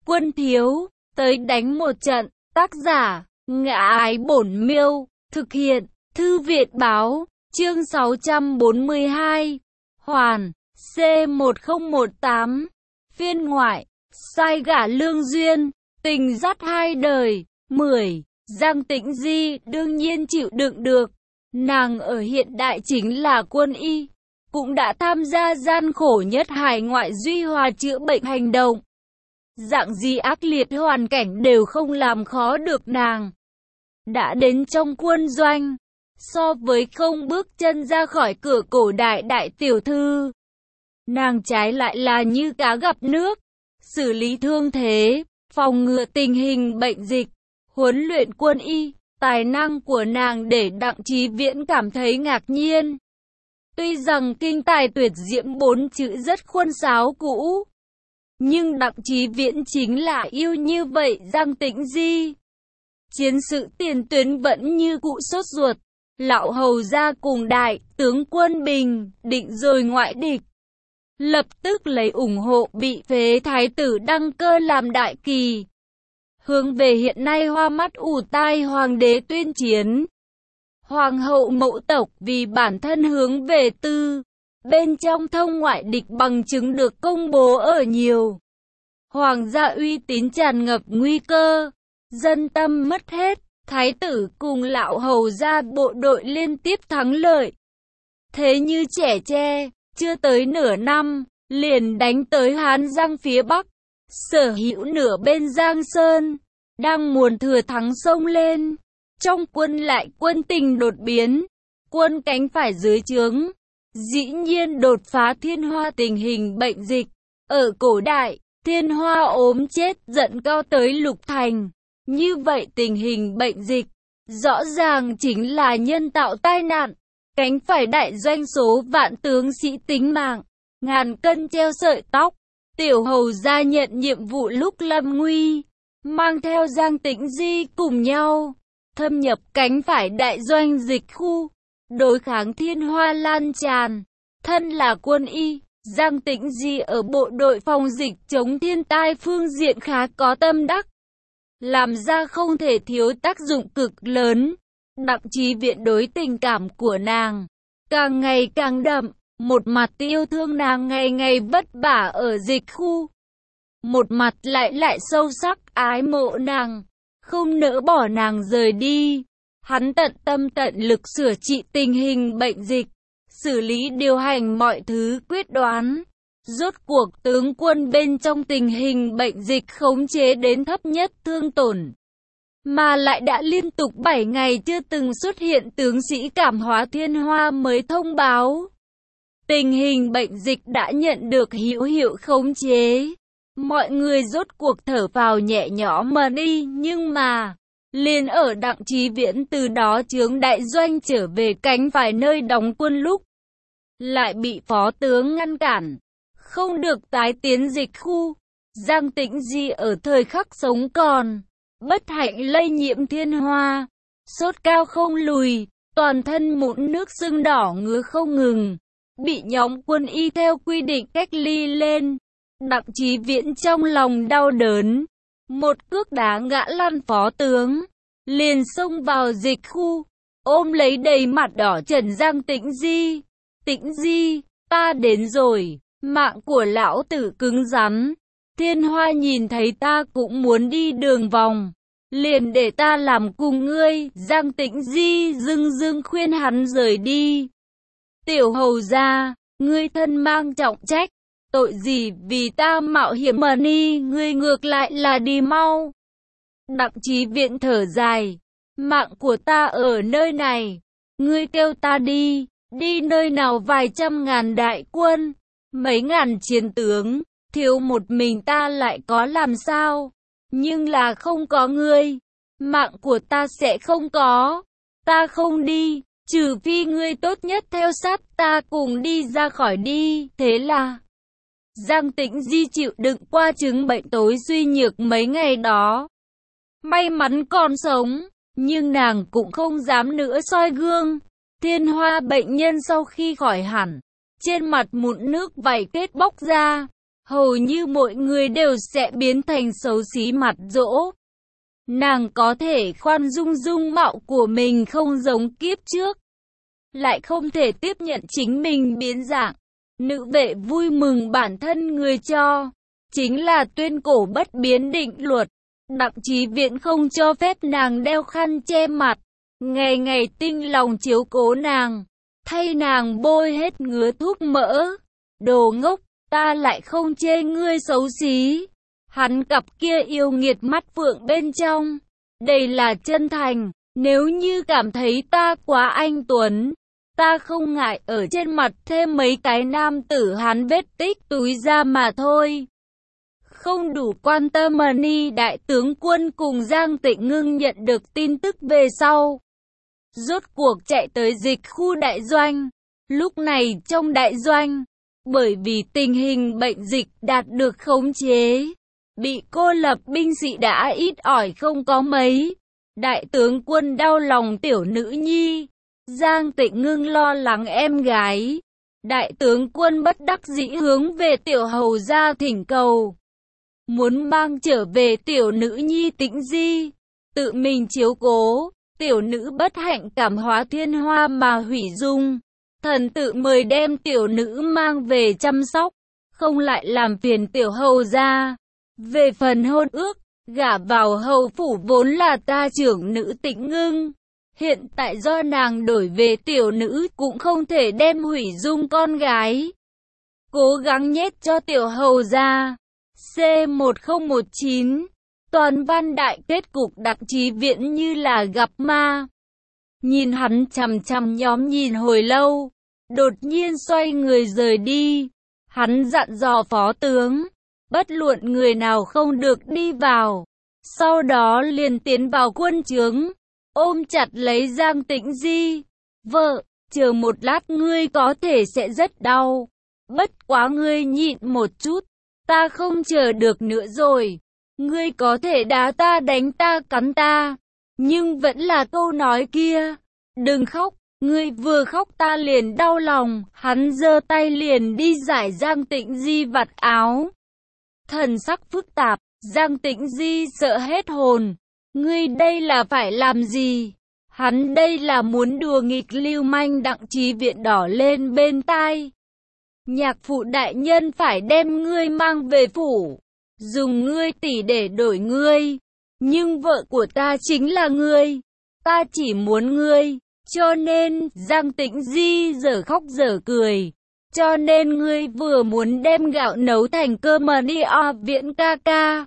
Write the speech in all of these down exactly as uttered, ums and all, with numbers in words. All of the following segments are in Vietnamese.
Quân thiếu, tới đánh một trận. Tác giả, Ngã Ái Bổn Miêu. Thực hiện, Thư viện Báo. Chương sáu trăm bốn mươi hai. Hoàn, C một không một tám. Phiên ngoại, sai gả lương duyên, tình dắt hai đời. mười. Giang Tĩnh Di đương nhiên chịu đựng được. Nàng ở hiện đại chính là quân y, cũng đã tham gia gian khổ nhất hải ngoại duy hòa chữa bệnh hành động. Dạng gì ác liệt hoàn cảnh đều không làm khó được nàng. Đã đến trong quân doanh, so với không bước chân ra khỏi cửa cổ đại đại tiểu thư, nàng trái lại là như cá gặp nước, xử lý thương thế, phòng ngừa tình hình bệnh dịch, huấn luyện quân y. Tài năng của nàng để Đặng Chí Viễn cảm thấy ngạc nhiên. Tuy rằng kinh tài tuyệt diễm bốn chữ rất khuôn sáo cũ, nhưng Đặng Chí Viễn chính là yêu như vậy Giang Tĩnh Di. Chiến sự tiền tuyến vẫn như cụ sốt ruột. Lão hầu gia cùng đại tướng quân bình định rồi ngoại địch, lập tức lấy ủng hộ bị phế thái tử đăng cơ làm đại kỳ, hướng về hiện nay hoa mắt ù tai hoàng đế tuyên chiến. Hoàng hậu mẫu tộc vì bản thân hướng về tư, bên trong thông ngoại địch bằng chứng được công bố ở nhiều. Hoàng gia uy tín tràn ngập nguy cơ, dân tâm mất hết, thái tử cùng lão hầu gia bộ đội liên tiếp thắng lợi. Thế như trẻ tre, chưa tới nửa năm, liền đánh tới Hán Giang phía Bắc. Sở hữu nửa bên Giang Sơn, đang muốn thừa thắng xông lên. Trong quân lại quân tình đột biến, quân cánh phải dưới trướng, dĩ nhiên đột phá Thiên Hoa tình hình bệnh dịch. Ở cổ đại, Thiên Hoa ốm chết giận cao tới lục thành. Như vậy tình hình bệnh dịch, rõ ràng chính là nhân tạo tai nạn. Cánh phải đại doanh số vạn tướng sĩ tính mạng, ngàn cân treo sợi tóc. Tiểu hầu gia nhận nhiệm vụ lúc lâm nguy, mang theo Giang Tĩnh Di cùng nhau, thâm nhập cánh phải đại doanh dịch khu, đối kháng Thiên Hoa lan tràn. Thân là quân y, Giang Tĩnh Di ở bộ đội phòng dịch chống thiên tai phương diện khá có tâm đắc, làm ra không thể thiếu tác dụng cực lớn. Đặng Chí Viễn đối tình cảm của nàng càng ngày càng đậm, một mặt yêu thương nàng ngày ngày vất vả ở dịch khu, một mặt lại lại sâu sắc ái mộ nàng, không nỡ bỏ nàng rời đi. Hắn tận tâm tận lực sửa trị tình hình bệnh dịch, xử lý điều hành mọi thứ quyết đoán. Rốt cuộc tướng quân bên trong tình hình bệnh dịch khống chế đến thấp nhất thương tổn, mà lại đã liên tục bảy ngày chưa từng xuất hiện tướng sĩ cảm hóa Thiên Hoa mới thông báo. Tình hình bệnh dịch đã nhận được hữu hiệu khống chế. Mọi người rốt cuộc thở vào nhẹ nhõm mà đi, nhưng mà liền ở Đặng Chí Viễn từ đó chướng đại doanh trở về cánh phải nơi đóng quân lúc, lại bị phó tướng ngăn cản, không được tái tiến dịch khu. Giang Tĩnh Di ở thời khắc sống còn, bất hạnh lây nhiễm Thiên Hoa, sốt cao không lùi, toàn thân mụn nước sưng đỏ ngứa không ngừng, bị nhóm quân y theo quy định cách ly lên. Đặng Chí Viễn trong lòng đau đớn, một cước đá ngã lăn phó tướng, liền xông vào dịch khu, ôm lấy đầy mặt đỏ trần Giang Tĩnh Di. Tĩnh Di, ta đến rồi, mạng của lão tử cứng rắn. Thiên Hoa nhìn thấy ta cũng muốn đi đường vòng, liền để ta làm cùng ngươi. Giang Tĩnh Di dưng dưng khuyên hắn rời đi. Tiểu hầu gia, ngươi thân mang trọng trách, tội gì vì ta mạo hiểm mà đi, ngươi ngược lại là đi mau. Đặng Chí Viễn thở dài, mạng của ta ở nơi này, ngươi kêu ta đi, đi nơi nào vài trăm ngàn đại quân, mấy ngàn chiến tướng, thiếu một mình ta lại có làm sao? Nhưng là không có ngươi, mạng của ta sẽ không có, ta không đi, trừ phi ngươi tốt nhất theo sát ta cùng đi ra khỏi đi. Thế là Giang Tĩnh Di chịu đựng qua chứng bệnh tối suy nhược mấy ngày đó. May mắn còn sống, nhưng nàng cũng không dám nữa soi gương. Thiên Hoa bệnh nhân sau khi khỏi hẳn, trên mặt mụn nước vảy kết bóc ra, hầu như mọi người đều sẽ biến thành xấu xí mặt dỗ. Nàng có thể khoan dung dung mạo của mình không giống kiếp trước, lại không thể tiếp nhận chính mình biến dạng. Nữ vệ vui mừng bản thân người cho, chính là tuyên cổ bất biến định luật. Đặng Chí Viễn không cho phép nàng đeo khăn che mặt, ngày ngày tinh lòng chiếu cố nàng, thay nàng bôi hết ngứa thuốc mỡ. Đồ ngốc, ta lại không chê ngươi xấu xí. Hắn cặp kia yêu nghiệt mắt phượng bên trong, đây là chân thành. Nếu như cảm thấy ta quá anh tuấn, ta không ngại ở trên mặt thêm mấy cái nam tử Hán vết tích túi ra mà thôi. Không đủ quan tâm. Mani đại tướng quân cùng Giang Tịnh Ngưng nhận được tin tức về sau, rốt cuộc chạy tới dịch khu đại doanh. Lúc này trong đại doanh, bởi vì tình hình bệnh dịch đạt được khống chế, bị cô lập binh sĩ đã ít ỏi không có mấy. Đại tướng quân đau lòng tiểu nữ nhi, Giang Tịnh Ngưng lo lắng em gái. Đại tướng quân bất đắc dĩ hướng về tiểu hầu gia thỉnh cầu, muốn mang trở về tiểu nữ nhi Tĩnh Di, tự mình chiếu cố. Tiểu nữ bất hạnh cảm hóa thiên hoa mà hủy dung, thần tự mời đem tiểu nữ mang về chăm sóc, không lại làm phiền tiểu hầu gia. Về phần hôn ước, gả vào hầu phủ vốn là ta trưởng nữ Tĩnh Ngưng, hiện tại do nàng đổi về tiểu nữ cũng không thể đem hủy dung con gái. Cố gắng nhét cho tiểu hầu gia. C một không một chín. Toàn văn đại kết cục. Đặng Chí Viễn như là gặp ma, nhìn hắn chằm chằm nhóm nhìn hồi lâu, đột nhiên xoay người rời đi. Hắn dặn dò phó tướng, bất luận người nào không được đi vào. Sau đó liền tiến vào quân trướng, ôm chặt lấy Giang Tĩnh Di. Vợ, chờ một lát ngươi có thể sẽ rất đau, bất quá ngươi nhịn một chút, ta không chờ được nữa rồi. Ngươi có thể đá ta, đánh ta, cắn ta, nhưng vẫn là câu nói kia, đừng khóc. Ngươi vừa khóc ta liền đau lòng. Hắn giơ tay liền đi giải Giang Tĩnh Di vạt áo, thần sắc phức tạp. Giang Tĩnh Di sợ hết hồn. Ngươi đây là phải làm gì? Hắn đây là muốn đùa nghịch lưu manh. Đặng Chí Viễn đỏ lên bên tai. Nhạc phụ đại nhân phải đem ngươi mang về phủ, dùng ngươi tỷ để đổi ngươi, nhưng vợ của ta chính là ngươi, ta chỉ muốn ngươi, cho nên. Giang Tĩnh Di giờ khóc giờ cười, cho nên ngươi vừa muốn đem gạo nấu thành cơm mà đi à, Viễn ca ca.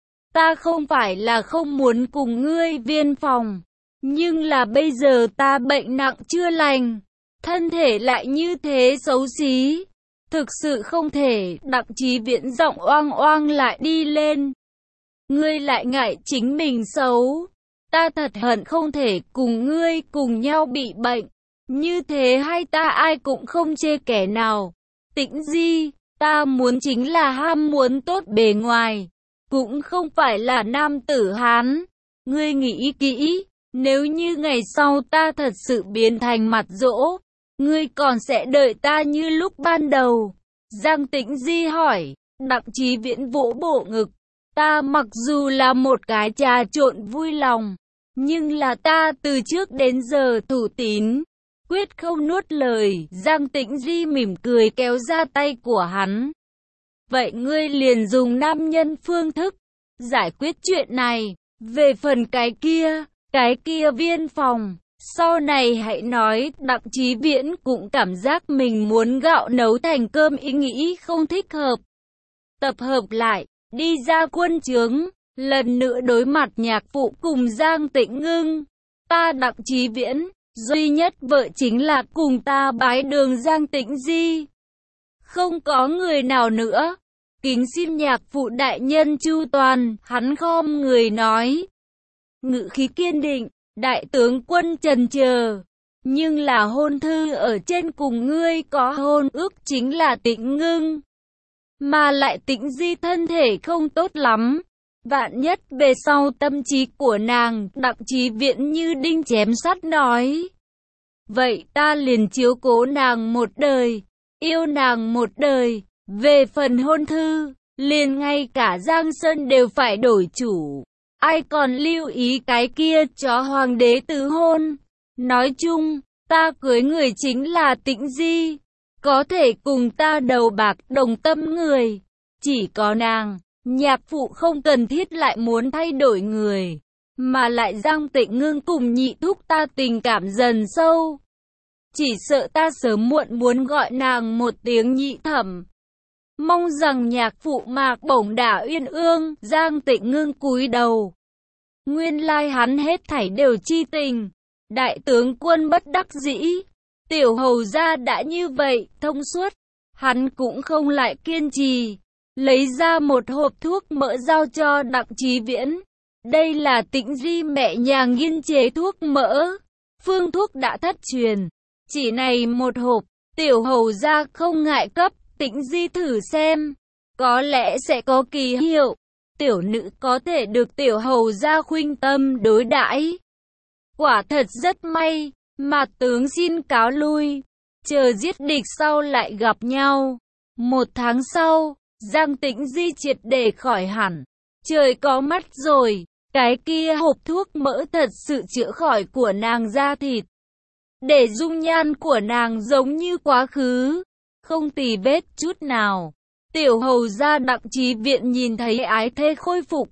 Ta không phải là không muốn cùng ngươi viên phòng, nhưng là bây giờ ta bệnh nặng chưa lành, thân thể lại như thế xấu xí, thực sự không thể. Đặng Chí Viễn giọng oang oang lại đi lên. Ngươi lại ngại chính mình xấu, ta thật hận không thể cùng ngươi cùng nhau bị bệnh, như thế hay ta ai cũng không chê kẻ nào. Tĩnh Di, ta muốn chính là ham muốn tốt bề ngoài, cũng không phải là nam tử Hán. Ngươi nghĩ kỹ, nếu như ngày sau ta thật sự biến thành mặt dỗ, ngươi còn sẽ đợi ta như lúc ban đầu? Giang Tĩnh Di hỏi. Đặng Chí Viễn vỗ bộ ngực. Ta mặc dù là một cái trà trộn vui lòng, nhưng là ta từ trước đến giờ thủ tín, quyết không nuốt lời. Giang Tĩnh Di mỉm cười kéo ra tay của hắn. Vậy ngươi liền dùng nam nhân phương thức giải quyết chuyện này. Về phần cái kia, cái kia viên phòng, sau này hãy nói. Đặng Chí Viễn cũng cảm giác mình muốn gạo nấu thành cơm, ý nghĩ không thích hợp. Tập hợp lại, đi ra quân trướng, lần nữa đối mặt nhạc phụ cùng Giang Tĩnh Ngưng. Ta Đặng Chí Viễn, duy nhất vợ chính là cùng ta bái đường Giang Tĩnh Di, không có người nào nữa. Kính xin nhạc phụ đại nhân chu toàn. Hắn khom người nói, ngữ khí kiên định. Đại tướng quân trần chờ, nhưng là hôn thư ở trên cùng ngươi có hôn ước chính là Tĩnh Ngưng, mà lại Tĩnh Di thân thể không tốt lắm, vạn nhất về sau tâm trí của nàng. Đặng Chí Viễn như đinh chém sắt nói, vậy ta liền chiếu cố nàng một đời, yêu nàng một đời. Về phần hôn thư, liền ngay cả Giang Sơn đều phải đổi chủ. Ai còn lưu ý cái kia chó hoàng đế tứ hôn. Nói chung, ta cưới người chính là Tĩnh Di, có thể cùng ta đầu bạc đồng tâm người. Chỉ có nàng, nhạc phụ không cần thiết lại muốn thay đổi người, mà lại Giang Tịnh Ngưng cùng nhị thúc ta tình cảm dần sâu. Chỉ sợ ta sớm muộn muốn gọi nàng một tiếng nhị thẩm. Mong rằng nhạc phụ Mạc Bổng đả uyên ương. Giang Tịnh Ngưng cúi đầu. Nguyên lai hắn hết thảy đều chi tình. Đại tướng quân bất đắc dĩ. Tiểu hầu gia đã như vậy, thông suốt. Hắn cũng không lại kiên trì. Lấy ra một hộp thuốc mỡ giao cho Đặng Chí Viễn. Đây là Tĩnh Di mẹ nhà nghiên chế thuốc mỡ. Phương thuốc đã thất truyền. Chỉ này một hộp, tiểu hầu gia không ngại cấp Tĩnh Di thử xem. Có lẽ sẽ có kỳ hiệu. Tiểu nữ có thể được tiểu hầu gia khuynh tâm đối đãi. Quả thật rất may, Mạc tướng xin cáo lui. Chờ giết địch sau lại gặp nhau. Một tháng sau, Giang Tĩnh Di triệt để khỏi hẳn. Trời có mắt rồi, cái kia hộp thuốc mỡ thật sự chữa khỏi của nàng da thịt. Để dung nhan của nàng giống như quá khứ, không tì vết chút nào. Tiểu hầu gia Đặng Chí Viễn nhìn thấy ái thê khôi phục,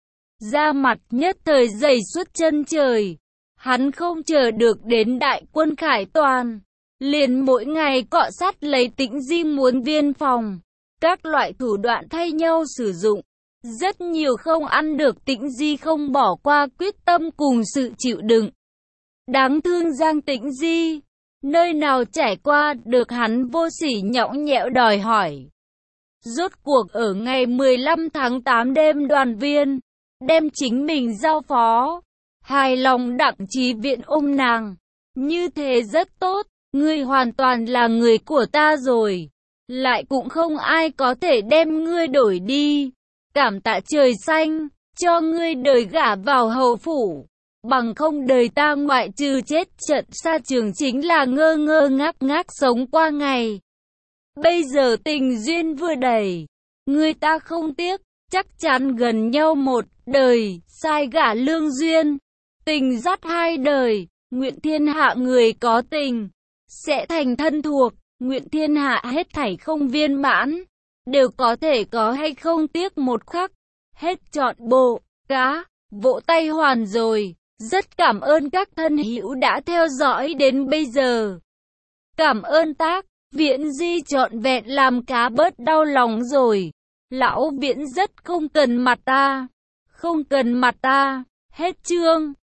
da mặt nhất thời dày suốt chân trời. Hắn không chờ được đến đại quân khải toàn, liền mỗi ngày cọ sát lấy Tĩnh Di muốn viên phòng, các loại thủ đoạn thay nhau sử dụng. Rất nhiều không ăn được Tĩnh Di không bỏ qua quyết tâm cùng sự chịu đựng. Đáng thương Giang Tĩnh Di, nơi nào trải qua được hắn vô sỉ nhõng nhẽo đòi hỏi. Rốt cuộc ở ngày mười lăm tháng tám đêm đoàn viên, đem chính mình giao phó. Hài lòng Đặng Chí Viễn ôm nàng. Như thế rất tốt, ngươi hoàn toàn là người của ta rồi. Lại cũng không ai có thể đem ngươi đổi đi. Cảm tạ trời xanh, cho ngươi đời gả vào hầu phủ. Bằng không đời ta ngoại trừ chết trận xa trường chính là ngơ ngơ ngác ngác sống qua ngày. Bây giờ tình duyên vừa đầy, người ta không tiếc, chắc chắn gần nhau một đời, sai gả lương duyên. Tình dắt hai đời, nguyện thiên hạ người có tình, sẽ thành thân thuộc, nguyện thiên hạ hết thảy không viên mãn, đều có thể có hay không tiếc một khắc. Hết trọn bộ, cá, vỗ tay hoàn rồi. Rất cảm ơn các thân hữu đã theo dõi đến bây giờ. Cảm ơn tác, Viễn Di trọn vẹn làm cá bớt đau lòng rồi. Lão Viễn rất không cần mặt ta. Không cần mặt ta. Hết chương.